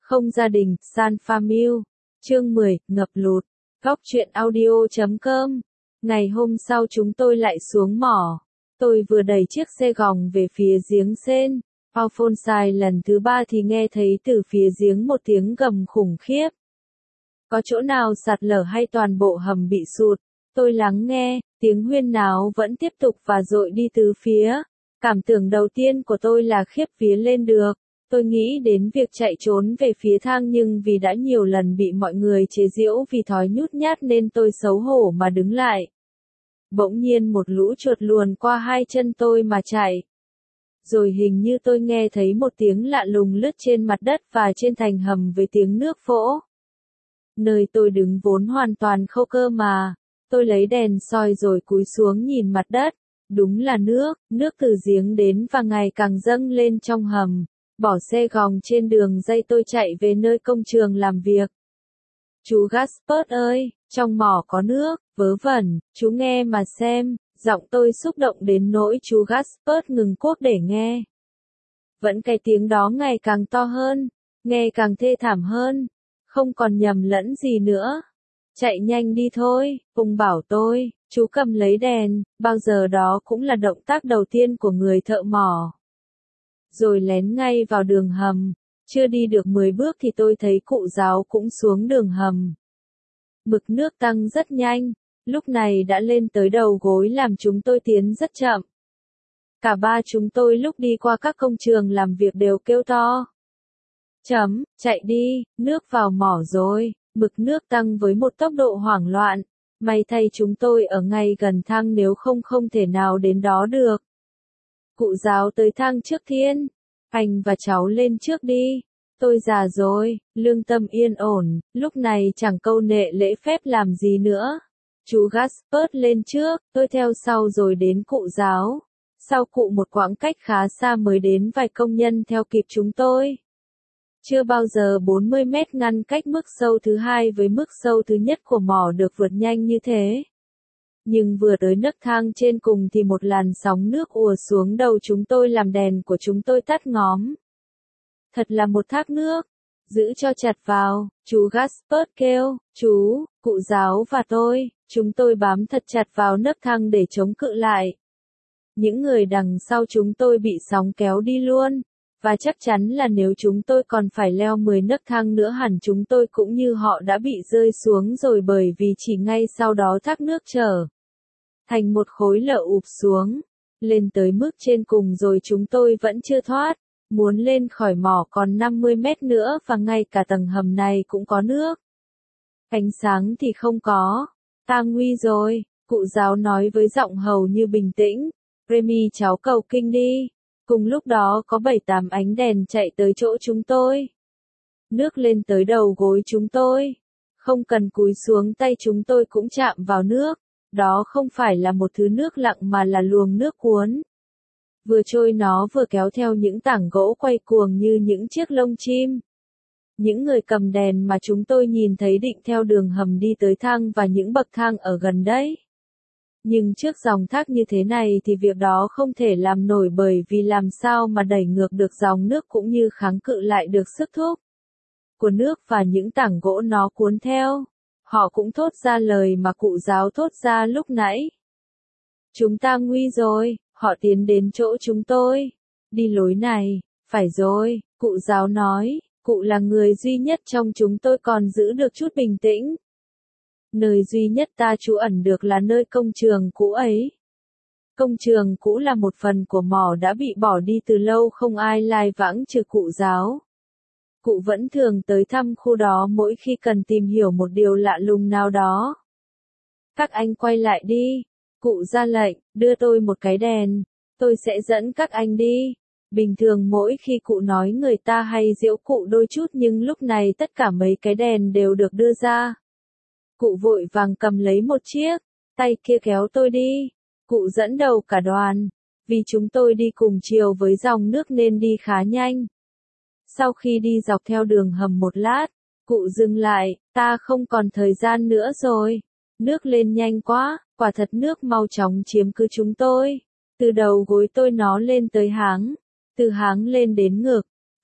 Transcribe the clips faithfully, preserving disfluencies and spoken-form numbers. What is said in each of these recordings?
Không gia đình, San Famille. Chương mười, ngập lụt. Góc truyện audio chấm com. Ngày hôm sau chúng tôi lại xuống mỏ. Tôi vừa đẩy chiếc xe gòng về phía giếng sên. Alphonsine lần thứ ba thì nghe thấy từ phía giếng một tiếng gầm khủng khiếp. Có chỗ nào sạt lở hay toàn bộ hầm bị sụt? Tôi lắng nghe, tiếng huyên náo vẫn tiếp tục và dội đi tứ phía. Cảm tưởng đầu tiên của tôi là khiếp vía lên được. Tôi nghĩ đến việc chạy trốn về phía thang nhưng vì đã nhiều lần bị mọi người chế giễu vì thói nhút nhát nên tôi xấu hổ mà đứng lại. Bỗng nhiên một lũ chuột luồn qua hai chân tôi mà chạy. Rồi hình như tôi nghe thấy một tiếng lạ lùng lướt trên mặt đất và trên thành hầm với tiếng nước vỗ. Nơi tôi đứng vốn hoàn toàn khô cơ mà. Tôi lấy đèn soi rồi cúi xuống nhìn mặt đất. Đúng là nước, nước từ giếng đến và ngày càng dâng lên trong hầm. Bỏ xe gòng trên đường dây tôi chạy về nơi công trường làm việc. Chú Gaspard ơi, trong mỏ có nước, vớ vẩn, chú nghe mà xem, giọng tôi xúc động đến nỗi chú Gaspard ngừng cốt để nghe. Vẫn cái tiếng đó ngày càng to hơn, nghe càng thê thảm hơn, không còn nhầm lẫn gì nữa. Chạy nhanh đi thôi, ông bảo tôi, chú cầm lấy đèn, bao giờ đó cũng là động tác đầu tiên của người thợ mỏ. Rồi lén ngay vào đường hầm, chưa đi được mười bước thì tôi thấy cụ giáo cũng xuống đường hầm. Mực nước tăng rất nhanh, lúc này đã lên tới đầu gối làm chúng tôi tiến rất chậm. Cả ba chúng tôi lúc đi qua các công trường làm việc đều kêu to. Chấm, chạy đi, nước vào mỏ rồi, mực nước tăng với một tốc độ hoảng loạn. May thay chúng tôi ở ngay gần thang nếu không không thể nào đến đó được. Cụ giáo tới thang trước thiên. Anh và cháu lên trước đi. Tôi già rồi, lương tâm yên ổn, lúc này chẳng câu nệ lễ phép làm gì nữa. Chú Gaspard lên trước, tôi theo sau rồi đến cụ giáo. Sau cụ một quãng cách khá xa mới đến vài công nhân theo kịp chúng tôi. Chưa bao giờ bốn mươi mét ngăn cách mức sâu thứ hai với mức sâu thứ nhất của mỏ được vượt nhanh như thế. Nhưng vừa tới nấc thang trên cùng thì một làn sóng nước ùa xuống đầu chúng tôi làm đèn của chúng tôi tắt ngóm. Thật là một thác nước. Giữ cho chặt vào, chú Gaspard kêu, chú, cụ giáo và tôi, chúng tôi bám thật chặt vào nấc thang để chống cự lại. Những người đằng sau chúng tôi bị sóng kéo đi luôn. Và chắc chắn là nếu chúng tôi còn phải leo mười nấc thang nữa hẳn chúng tôi cũng như họ đã bị rơi xuống rồi bởi vì chỉ ngay sau đó thác nước trở thành một khối lở ụp xuống, lên tới mức trên cùng rồi chúng tôi vẫn chưa thoát, muốn lên khỏi mỏ còn năm mươi mét nữa và ngay cả tầng hầm này cũng có nước. Ánh sáng thì không có, ta nguy rồi, cụ giáo nói với giọng hầu như bình tĩnh, Remy cháu cầu kinh đi. Cùng lúc đó có bảy tám ánh đèn chạy tới chỗ chúng tôi. Nước lên tới đầu gối chúng tôi. Không cần cúi xuống tay chúng tôi cũng chạm vào nước. Đó không phải là một thứ nước lặng mà là luồng nước cuốn. Vừa trôi nó vừa kéo theo những tảng gỗ quay cuồng như những chiếc lông chim. Những người cầm đèn mà chúng tôi nhìn thấy định theo đường hầm đi tới thang và những bậc thang ở gần đấy. Nhưng trước dòng thác như thế này thì việc đó không thể làm nổi bởi vì làm sao mà đẩy ngược được dòng nước cũng như kháng cự lại được sức thúc của nước và những tảng gỗ nó cuốn theo. Họ cũng thốt ra lời mà cụ giáo thốt ra lúc nãy. Chúng ta nguy rồi, họ tiến đến chỗ chúng tôi. Đi lối này, phải rồi, cụ giáo nói, cụ là người duy nhất trong chúng tôi còn giữ được chút bình tĩnh. Nơi duy nhất ta trú ẩn được là nơi công trường cũ ấy. Công trường cũ là một phần của mỏ đã bị bỏ đi từ lâu không ai lai vãng trừ cụ giáo. Cụ vẫn thường tới thăm khu đó mỗi khi cần tìm hiểu một điều lạ lùng nào đó. Các anh quay lại đi. Cụ ra lệnh, đưa tôi một cái đèn. Tôi sẽ dẫn các anh đi. Bình thường mỗi khi cụ nói người ta hay giễu cụ đôi chút nhưng lúc này tất cả mấy cái đèn đều được đưa ra. Cụ vội vàng cầm lấy một chiếc, tay kia kéo tôi đi. Cụ dẫn đầu cả đoàn, vì chúng tôi đi cùng chiều với dòng nước nên đi khá nhanh. Sau khi đi dọc theo đường hầm một lát, cụ dừng lại, ta không còn thời gian nữa rồi. Nước lên nhanh quá, quả thật nước mau chóng chiếm cứ chúng tôi. Từ đầu gối tôi nó lên tới háng, từ háng lên đến ngực,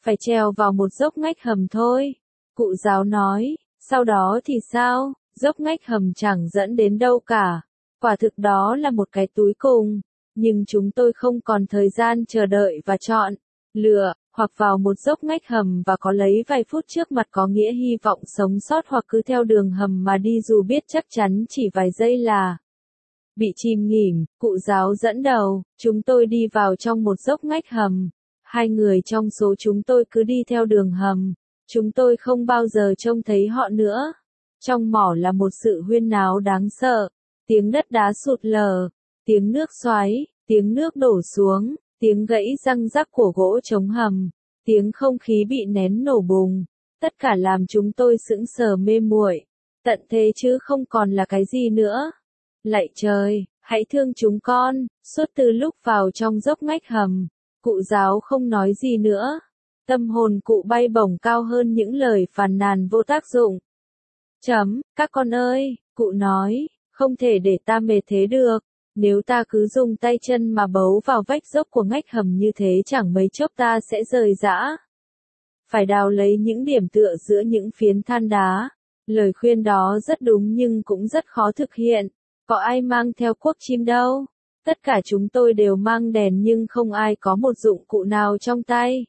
Phải trèo vào một dốc ngách hầm thôi. Cụ giáo nói, sau đó thì sao, dốc ngách hầm chẳng dẫn đến đâu cả. Quả thực đó là một cái túi cùng, nhưng chúng tôi không còn thời gian chờ đợi và chọn, lựa, hoặc vào một dốc ngách hầm và có lấy vài phút trước mặt có nghĩa hy vọng sống sót hoặc cứ theo đường hầm mà đi dù biết chắc chắn chỉ vài giây là bị chìm nghỉm. Cụ giáo dẫn đầu, chúng tôi đi vào trong một dốc ngách hầm. Hai người trong số chúng tôi cứ đi theo đường hầm. Chúng tôi không bao giờ trông thấy họ nữa. Trong mỏ là một sự huyên náo đáng sợ. Tiếng đất đá sụt lở, tiếng nước xoáy, tiếng nước đổ xuống, tiếng gãy răng rắc của gỗ chống hầm, tiếng không khí bị nén nổ bùng. Tất cả làm chúng tôi sững sờ mê muội. Tận thế chứ không còn là cái gì nữa. Lạy trời, hãy thương chúng con. Suốt từ lúc vào trong dốc ngách hầm, cụ giáo không nói gì nữa. Tâm hồn cụ bay bổng cao hơn những lời phàn nàn vô tác dụng. Chấm, các con ơi, cụ nói, không thể để ta mệt thế được. Nếu ta cứ dùng tay chân mà bấu vào vách dốc của ngách hầm như thế chẳng mấy chốc ta sẽ rời rã. Phải đào lấy những điểm tựa giữa những phiến than đá. Lời khuyên đó rất đúng nhưng cũng rất khó thực hiện. Có ai mang theo cuốc chim đâu. Tất cả chúng tôi đều mang đèn nhưng không ai có một dụng cụ nào trong tay.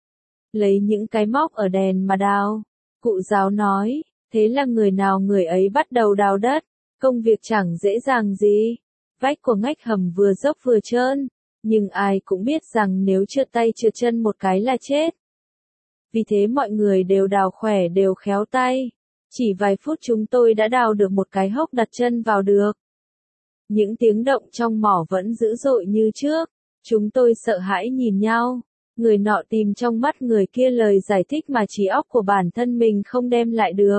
Lấy những cái móc ở đèn mà đào. Cụ giáo nói, thế là người nào người ấy bắt đầu đào đất. Công việc chẳng dễ dàng gì. Vách của ngách hầm vừa dốc vừa trơn. Nhưng ai cũng biết rằng nếu trượt tay trượt chân một cái là chết. Vì thế mọi người đều đào khỏe đều khéo tay. Chỉ vài phút chúng tôi đã đào được một cái hốc đặt chân vào được. Những tiếng động trong mỏ vẫn dữ dội như trước. Chúng tôi sợ hãi nhìn nhau. Người nọ tìm trong mắt người kia lời giải thích mà trí óc của bản thân mình không đem lại được.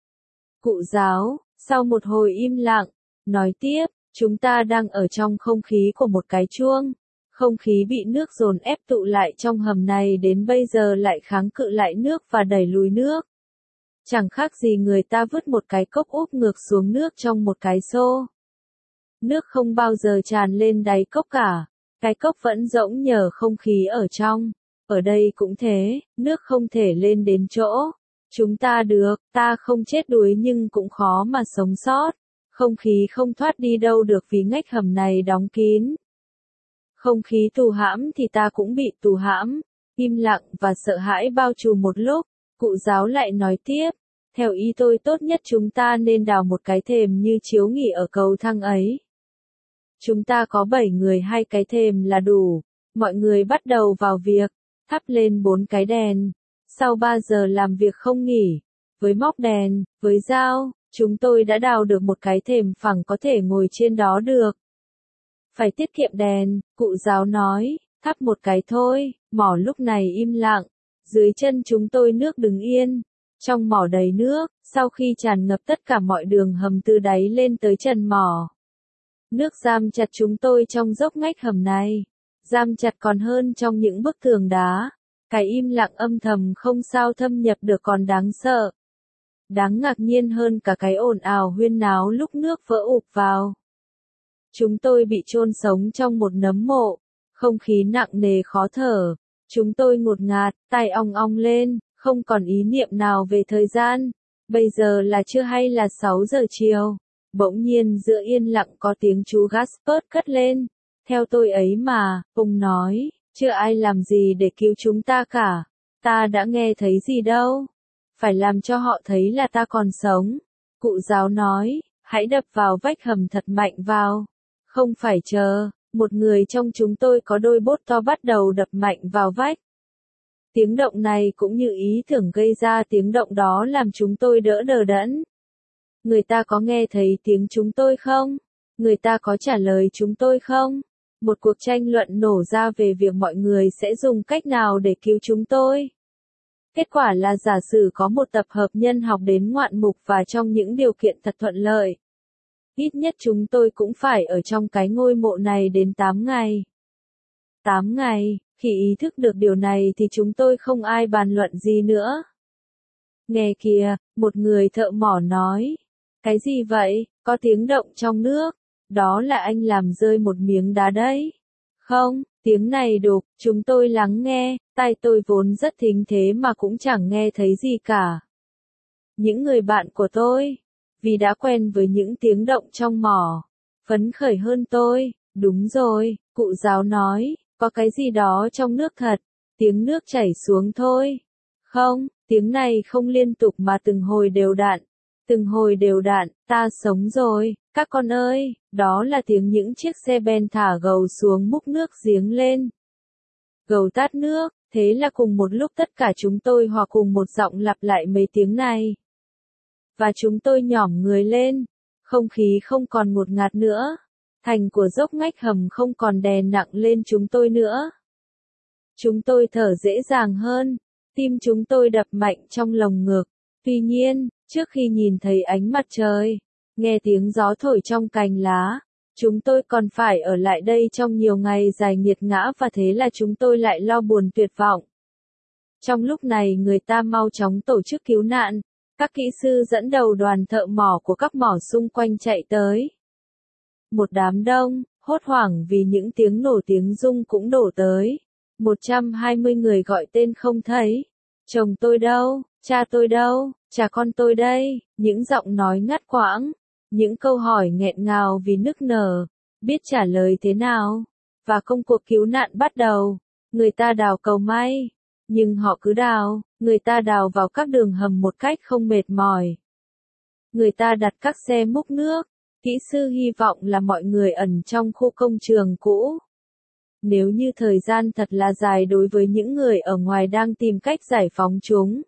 Cụ giáo, sau một hồi im lặng, nói tiếp, chúng ta đang ở trong không khí của một cái chuông. Không khí bị nước dồn ép tụ lại trong hầm này đến bây giờ lại kháng cự lại nước và đẩy lùi nước. Chẳng khác gì người ta vứt một cái cốc úp ngược xuống nước trong một cái xô. Nước không bao giờ tràn lên đáy cốc cả. Cái cốc vẫn rỗng nhờ không khí ở trong. Ở đây cũng thế, nước không thể lên đến chỗ. Chúng ta được, ta không chết đuối nhưng cũng khó mà sống sót. Không khí không thoát đi đâu được vì ngách hầm này đóng kín. Không khí tù hãm thì ta cũng bị tù hãm. Im lặng và sợ hãi bao trùm một lúc. Cụ giáo lại nói tiếp. Theo ý tôi tốt nhất chúng ta nên đào một cái thềm như chiếu nghỉ ở cầu thang ấy. Chúng ta có bảy người hai cái thềm là đủ. Mọi người bắt đầu vào việc. Thắp lên bốn cái đèn. Sau ba giờ làm việc không nghỉ. Với móc đèn, với dao, chúng tôi đã đào được một cái thềm phẳng có thể ngồi trên đó được. Phải tiết kiệm đèn, cụ giáo nói, thắp một cái thôi. Mỏ lúc này im lặng. Dưới chân chúng tôi nước đứng yên. Trong mỏ đầy nước, sau khi tràn ngập tất cả mọi đường hầm từ đáy lên tới trần mỏ. Nước giam chặt chúng tôi trong dốc ngách hầm này. Giam chặt còn hơn trong những bức tường đá. Cái im lặng âm thầm không sao thâm nhập được còn đáng sợ. Đáng ngạc nhiên hơn cả cái ồn ào huyên náo lúc nước vỡ ụp vào. Chúng tôi bị chôn sống trong một nấm mộ. Không khí nặng nề khó thở. Chúng tôi ngột ngạt, tai ong ong lên, không còn ý niệm nào về thời gian. Bây giờ là trưa hay là sáu giờ chiều. Bỗng nhiên giữa yên lặng có tiếng chú Gaspard cất lên. Theo tôi ấy mà, ông nói, chưa ai làm gì để cứu chúng ta cả. Ta đã nghe thấy gì đâu. Phải làm cho họ thấy là ta còn sống. Cụ giáo nói, hãy đập vào vách hầm thật mạnh vào. Không phải chờ, một người trong chúng tôi có đôi bốt to bắt đầu đập mạnh vào vách. Tiếng động này cũng như ý tưởng gây ra tiếng động đó làm chúng tôi đỡ đờ đẫn. Người ta có nghe thấy tiếng chúng tôi không? Người ta có trả lời chúng tôi không? Một cuộc tranh luận nổ ra về việc mọi người sẽ dùng cách nào để cứu chúng tôi. Kết quả là giả sử có một tập hợp nhân học đến ngoạn mục và trong những điều kiện thật thuận lợi. Ít nhất chúng tôi cũng phải ở trong cái ngôi mộ này đến tám ngày. tám ngày, khi ý thức được điều này thì chúng tôi không ai bàn luận gì nữa. Nghe kìa, một người thợ mỏ nói. Cái gì vậy, có tiếng động trong nước. Đó là anh làm rơi một miếng đá đấy. Không, Tiếng này đục, chúng tôi lắng nghe, tai tôi vốn rất thính thế mà cũng chẳng nghe thấy gì cả. Những người bạn của tôi, vì đã quen với những tiếng động trong mỏ, phấn khởi hơn tôi. Đúng rồi, cụ giáo nói, có cái gì đó trong nước thật, tiếng nước chảy xuống thôi. Không, tiếng này không liên tục mà từng hồi đều đặn, từng hồi đều đặn, ta sống rồi, các con ơi, đó là tiếng những chiếc xe ben thả gầu xuống múc nước giếng lên. Gầu tát nước, thế là cùng một lúc tất cả chúng tôi hòa cùng một giọng lặp lại mấy tiếng này. Và chúng tôi nhỏm người lên, không khí không còn ngột ngạt nữa, thành của dốc ngách hầm không còn đè nặng lên chúng tôi nữa. Chúng tôi thở dễ dàng hơn, tim chúng tôi đập mạnh trong lồng ngực. Tuy nhiên, trước khi nhìn thấy ánh mặt trời, nghe tiếng gió thổi trong cành lá, chúng tôi còn phải ở lại đây trong nhiều ngày dài nghiệt ngã và thế là chúng tôi lại lo buồn tuyệt vọng. Trong lúc này người ta mau chóng tổ chức cứu nạn, các kỹ sư dẫn đầu đoàn thợ mỏ của các mỏ xung quanh chạy tới. Một đám đông, hốt hoảng vì những tiếng nổ tiếng rung cũng đổ tới. một trăm hai mươi người gọi tên không thấy. Chồng tôi đâu? Cha tôi đâu? Cha con tôi đây? Những giọng nói ngắt quãng, những câu hỏi nghẹn ngào vì nức nở, biết trả lời thế nào. Và công cuộc cứu nạn bắt đầu. Người ta đào cầu may, nhưng họ cứ đào, người ta đào vào các đường hầm một cách không mệt mỏi. Người ta đặt các xe múc nước, kỹ sư hy vọng là mọi người ẩn trong khu công trường cũ. Nếu như thời gian thật là dài đối với những người ở ngoài đang tìm cách giải phóng chúng.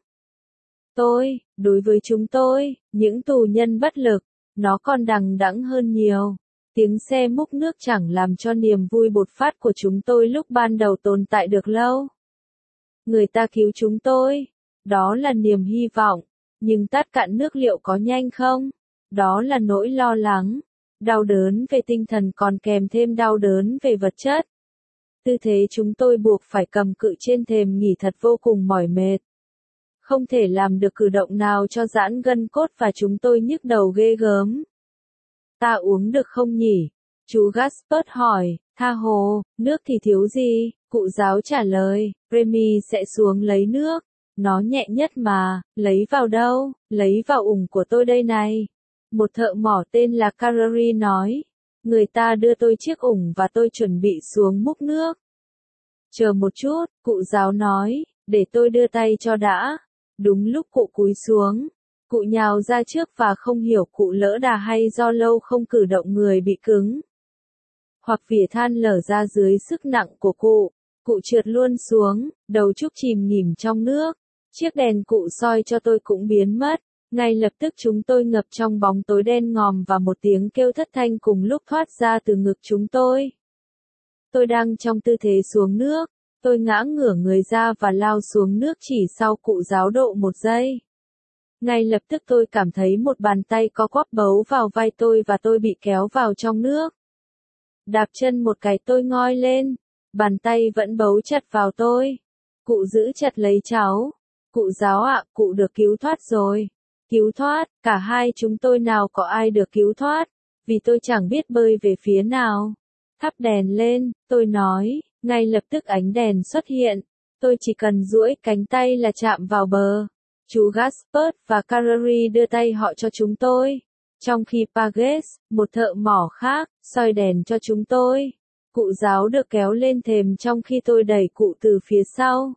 Tôi, đối với chúng tôi, những tù nhân bất lực, nó còn đằng đẵng hơn nhiều. Tiếng xe múc nước chẳng làm cho niềm vui bột phát của chúng tôi lúc ban đầu tồn tại được lâu. Người ta cứu chúng tôi, đó là niềm hy vọng, nhưng tát cạn nước liệu có nhanh không? Đó là nỗi lo lắng, đau đớn về tinh thần còn kèm thêm đau đớn về vật chất. Tư thế chúng tôi buộc phải cầm cự trên thềm nghỉ thật vô cùng mỏi mệt. Không thể làm được cử động nào cho giãn gân cốt và chúng tôi nhức đầu ghê gớm. Ta uống được không nhỉ? Chú Gaspard hỏi. Tha hồ, nước thì thiếu gì? Cụ giáo trả lời, Remy sẽ xuống lấy nước. Nó nhẹ nhất mà, lấy vào đâu? Lấy vào ủng của tôi đây này. Một thợ mỏ tên là Carey nói. Người ta đưa tôi chiếc ủng và tôi chuẩn bị xuống múc nước. Chờ một chút, cụ giáo nói, để tôi đưa tay cho đã. Đúng lúc cụ cúi xuống, cụ nhào ra trước và không hiểu cụ lỡ đà hay do lâu không cử động người bị cứng. Hoặc vỉa than lở ra dưới sức nặng của cụ, cụ trượt luôn xuống, đầu trúc chìm nghỉm trong nước. Chiếc đèn cụ soi cho tôi cũng biến mất. Ngay lập tức chúng tôi ngập trong bóng tối đen ngòm và một tiếng kêu thất thanh cùng lúc thoát ra từ ngực chúng tôi. Tôi đang trong tư thế xuống nước, tôi ngã ngửa người ra và lao xuống nước chỉ sau cụ giáo độ một giây. Ngay lập tức tôi cảm thấy một bàn tay có quắp bấu vào vai tôi và tôi bị kéo vào trong nước. Đạp chân một cái tôi ngoi lên, bàn tay vẫn bấu chặt vào tôi. Cụ giữ chặt lấy cháu. Cụ giáo ạ, cụ được cứu thoát rồi. Cứu thoát, cả hai chúng tôi nào có ai được cứu thoát, vì tôi chẳng biết bơi về phía nào. Thắp đèn lên, tôi nói, ngay lập tức ánh đèn xuất hiện. Tôi chỉ cần duỗi cánh tay là chạm vào bờ. Chú Gaspard và Carey đưa tay họ cho chúng tôi. Trong khi Pages, một thợ mỏ khác, soi đèn cho chúng tôi. Cụ giáo được kéo lên thềm trong khi tôi đẩy cụ từ phía sau.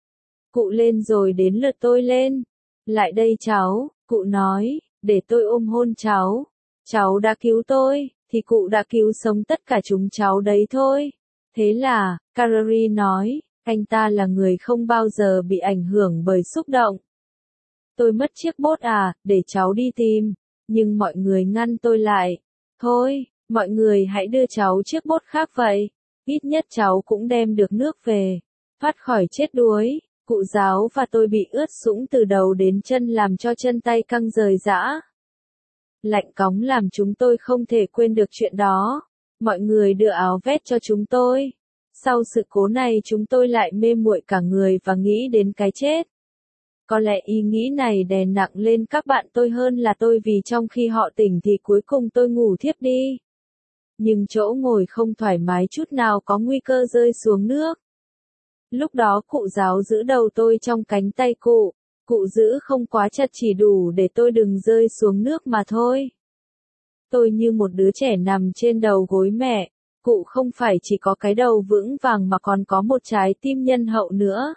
Cụ lên rồi đến lượt tôi lên. Lại đây cháu, cụ nói, để tôi ôm hôn cháu. Cháu đã cứu tôi, thì cụ đã cứu sống tất cả chúng cháu đấy thôi. Thế là, Carey nói, anh ta là người không bao giờ bị ảnh hưởng bởi xúc động. Tôi mất chiếc bốt à, để cháu đi tìm. Nhưng mọi người ngăn tôi lại. Thôi, mọi người hãy đưa cháu chiếc bốt khác vậy. Ít nhất cháu cũng đem được nước về. Thoát khỏi chết đuối. Cụ giáo và tôi bị ướt sũng từ đầu đến chân làm cho chân tay căng rời rã. Lạnh cóng làm chúng tôi không thể quên được chuyện đó. Mọi người đưa áo vest cho chúng tôi. Sau sự cố này chúng tôi lại mê muội cả người và nghĩ đến cái chết. Có lẽ ý nghĩ này đè nặng lên các bạn tôi hơn là tôi vì trong khi họ tỉnh thì cuối cùng tôi ngủ thiếp đi. nhưng chỗ ngồi không thoải mái chút nào, có nguy cơ rơi xuống nước. Lúc đó cụ giáo giữ đầu tôi trong cánh tay cụ, cụ giữ không quá chặt, chỉ đủ để tôi đừng rơi xuống nước mà thôi. Tôi như một đứa trẻ nằm trên đầu gối mẹ, cụ không phải chỉ có cái đầu vững vàng mà còn có một trái tim nhân hậu nữa.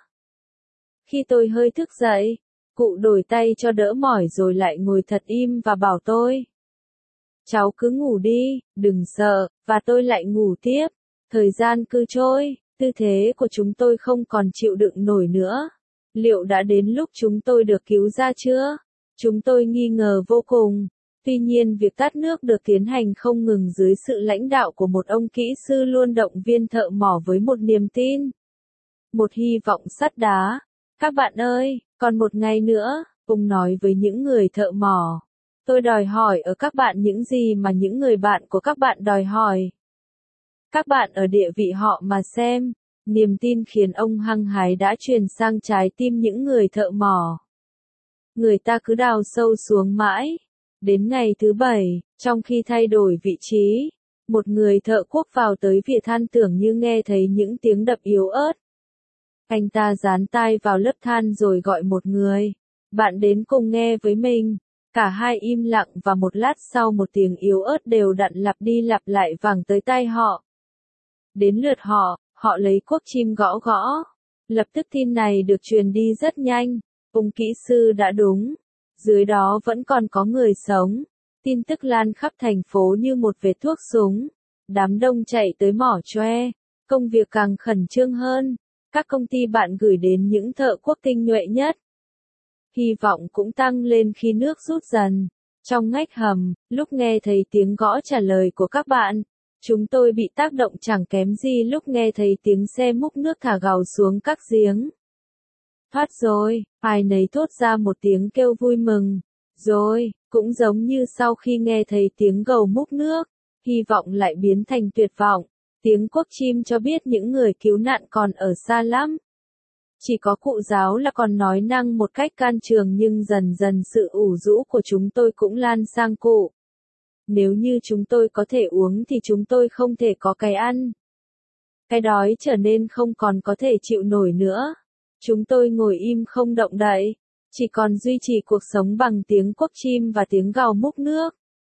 Khi tôi hơi thức dậy, cụ đổi tay cho đỡ mỏi rồi lại ngồi thật im và bảo tôi: cháu cứ ngủ đi, đừng sợ, và tôi lại ngủ tiếp. Thời gian cứ trôi, tư thế của chúng tôi không còn chịu đựng nổi nữa. Liệu đã đến lúc chúng tôi được cứu ra chưa? Chúng tôi nghi ngờ vô cùng. Tuy nhiên việc tát nước được tiến hành không ngừng dưới sự lãnh đạo của một ông kỹ sư luôn động viên thợ mỏ với một niềm tin, một hy vọng sắt đá. Các bạn ơi, còn một ngày nữa, ông nói với những người thợ mỏ. Tôi đòi hỏi ở các bạn những gì mà những người bạn của các bạn đòi hỏi. Các bạn ở địa vị họ mà xem. Niềm tin khiến ông hăng hái đã truyền sang trái tim những người thợ mỏ. Người ta cứ đào sâu xuống mãi. Đến ngày thứ bảy, trong khi thay đổi vị trí, một người thợ cuốc vào tới vỉa than, tưởng như nghe thấy những tiếng đập yếu ớt. Anh ta dán tai vào lớp than rồi gọi một người bạn đến cùng nghe với mình. Cả hai im lặng và một lát sau một tiếng yếu ớt đều đặn lặp đi lặp lại vang tới tai họ. Đến lượt họ, họ lấy cuốc chim gõ gõ. Lập tức tin này được truyền đi rất nhanh. Ông kỹ sư đã đúng. Dưới đó vẫn còn có người sống. Tin tức lan khắp thành phố như một vệt thuốc súng. Đám đông chạy tới mỏ choe. Công việc càng khẩn trương hơn. Các công ty bạn gửi đến những thợ cuốc tinh nhuệ nhất. Hy vọng cũng tăng lên khi nước rút dần. Trong ngách hầm, lúc nghe thấy tiếng gõ trả lời của các bạn, chúng tôi bị tác động chẳng kém gì lúc nghe thấy tiếng xe múc nước thả gào xuống các giếng. Thoát rồi, ai nấy thốt ra một tiếng kêu vui mừng. Rồi, cũng giống như sau khi nghe thấy tiếng gầu múc nước, hy vọng lại biến thành tuyệt vọng. Tiếng cuốc chim cho biết những người cứu nạn còn ở xa lắm. Chỉ có cụ giáo là còn nói năng một cách can trường, nhưng dần dần sự ủ rũ của chúng tôi cũng lan sang cụ. Nếu như chúng tôi có thể uống thì chúng tôi không thể có cái ăn. Cái đói trở nên không còn có thể chịu nổi nữa. Chúng tôi ngồi im không động đậy, chỉ còn duy trì cuộc sống bằng tiếng cuốc chim và tiếng gào múc nước.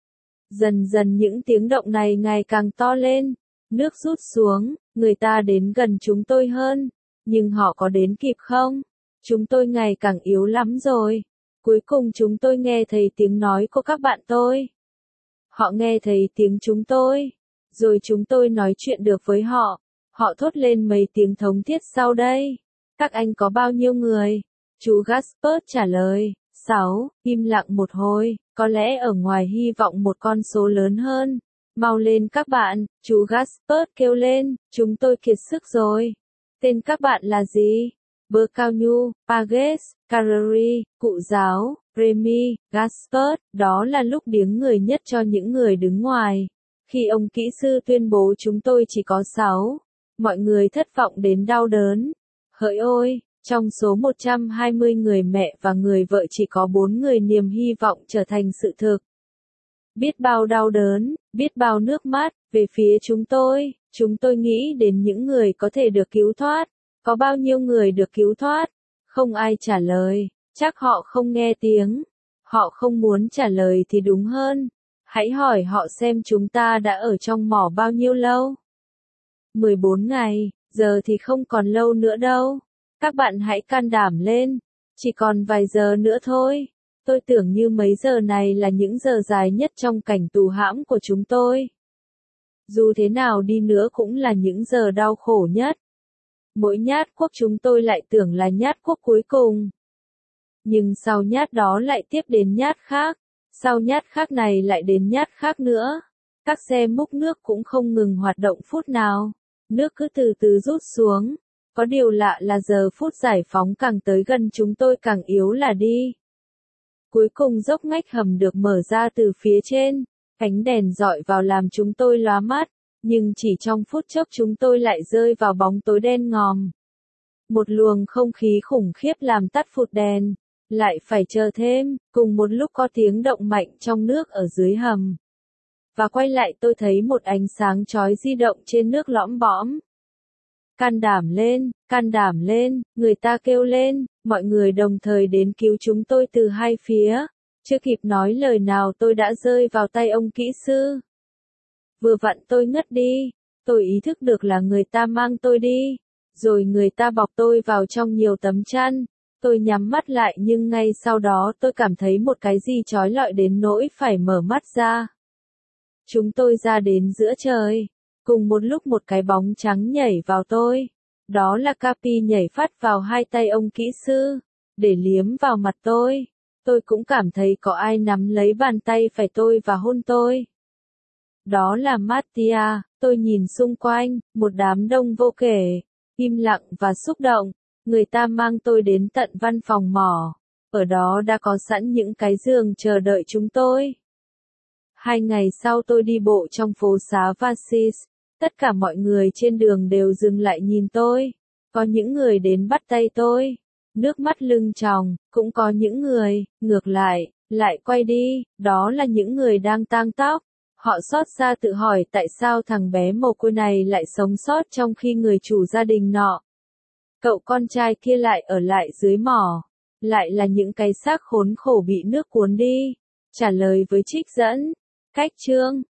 Dần dần những tiếng động này ngày càng to lên. Nước rút xuống, người ta đến gần chúng tôi hơn. Nhưng họ có đến kịp không? Chúng tôi ngày càng yếu lắm rồi. Cuối cùng chúng tôi nghe thấy tiếng nói của các bạn tôi. Họ nghe thấy tiếng chúng tôi. Rồi chúng tôi nói chuyện được với họ. Họ thốt lên mấy tiếng thống thiết sau đây. Các anh có bao nhiêu người? Chú Gaspard trả lời. Sáu. Im lặng một hồi. Có lẽ ở ngoài hy vọng một con số lớn hơn. Mau lên các bạn, chú Gaspard kêu lên. Chúng tôi kiệt sức rồi. Tên các bạn là gì? Bercanu, Pages, Carreri, cụ giáo, Remy, Gaspard. Đó là lúc điếng người nhất cho những người đứng ngoài. Khi ông kỹ sư tuyên bố chúng tôi chỉ có sáu, mọi người thất vọng đến đau đớn. Hỡi ôi, trong số một trăm hai mươi người mẹ và người vợ chỉ có bốn người niềm hy vọng trở thành sự thực. Biết bao đau đớn, biết bao nước mắt, về phía chúng tôi, chúng tôi nghĩ đến những người có thể được cứu thoát. Có bao nhiêu người được cứu thoát? Không ai trả lời, chắc họ không nghe tiếng. Họ không muốn trả lời thì đúng hơn. Hãy hỏi họ xem chúng ta đã ở trong mỏ bao nhiêu lâu. mười bốn ngày, giờ thì không còn lâu nữa đâu. Các bạn hãy can đảm lên, chỉ còn vài giờ nữa thôi. Tôi tưởng như mấy giờ này là những giờ dài nhất trong cảnh tù hãm của chúng tôi. Dù thế nào đi nữa cũng là những giờ đau khổ nhất. Mỗi nhát cuốc chúng tôi lại tưởng là nhát cuốc cuối cùng. Nhưng sau nhát đó lại tiếp đến nhát khác. Sau nhát khác này lại đến nhát khác nữa. Các xe múc nước cũng không ngừng hoạt động phút nào. Nước cứ từ từ rút xuống. Có điều lạ là giờ phút giải phóng càng tới gần chúng tôi càng yếu là đi. Cuối cùng dốc ngách hầm được mở ra từ phía trên. Ánh đèn dọi vào làm chúng tôi lóa mắt. Nhưng chỉ trong phút chốc chúng tôi lại rơi vào bóng tối đen ngòm. Một luồng không khí khủng khiếp làm tắt phụt đèn. Lại phải chờ thêm, cùng một lúc có tiếng động mạnh trong nước ở dưới hầm. và quay lại tôi thấy một ánh sáng chói di động trên nước lõm bõm. Can đảm lên, can đảm lên, người ta kêu lên, mọi người đồng thời đến cứu chúng tôi từ hai phía. Chưa kịp nói lời nào tôi đã rơi vào tay ông kỹ sư. Vừa vặn tôi ngất đi, tôi ý thức được là người ta mang tôi đi, rồi người ta bọc tôi vào trong nhiều tấm chăn. Tôi nhắm mắt lại nhưng ngay sau đó tôi cảm thấy một cái gì trói lọi đến nỗi phải mở mắt ra. Chúng tôi ra đến giữa trời. Cùng một lúc một cái bóng trắng nhảy vào tôi. Đó là Capi nhảy phát vào hai tay ông kỹ sư, để liếm vào mặt tôi. Tôi cũng cảm thấy có ai nắm lấy bàn tay phải tôi và hôn tôi. Đó là Mattia. Tôi nhìn xung quanh, một đám đông vô kể, im lặng và xúc động. Người ta mang tôi đến tận văn phòng mỏ. Ở đó đã có sẵn những cái giường chờ đợi chúng tôi. Hai ngày sau tôi đi bộ trong phố xá Vassis. Tất cả mọi người trên đường đều dừng lại nhìn tôi. Có những người đến bắt tay tôi. Nước mắt lưng tròng, cũng có những người, ngược lại, lại quay đi. Đó là những người đang tang tóc. Họ xót xa tự hỏi tại sao thằng bé mồ côi này lại sống sót trong khi người chủ gia đình nọ. Cậu con trai kia lại ở lại dưới mỏ. Lại là những cái xác khốn khổ bị nước cuốn đi. Trả lời với trích dẫn. Cách chương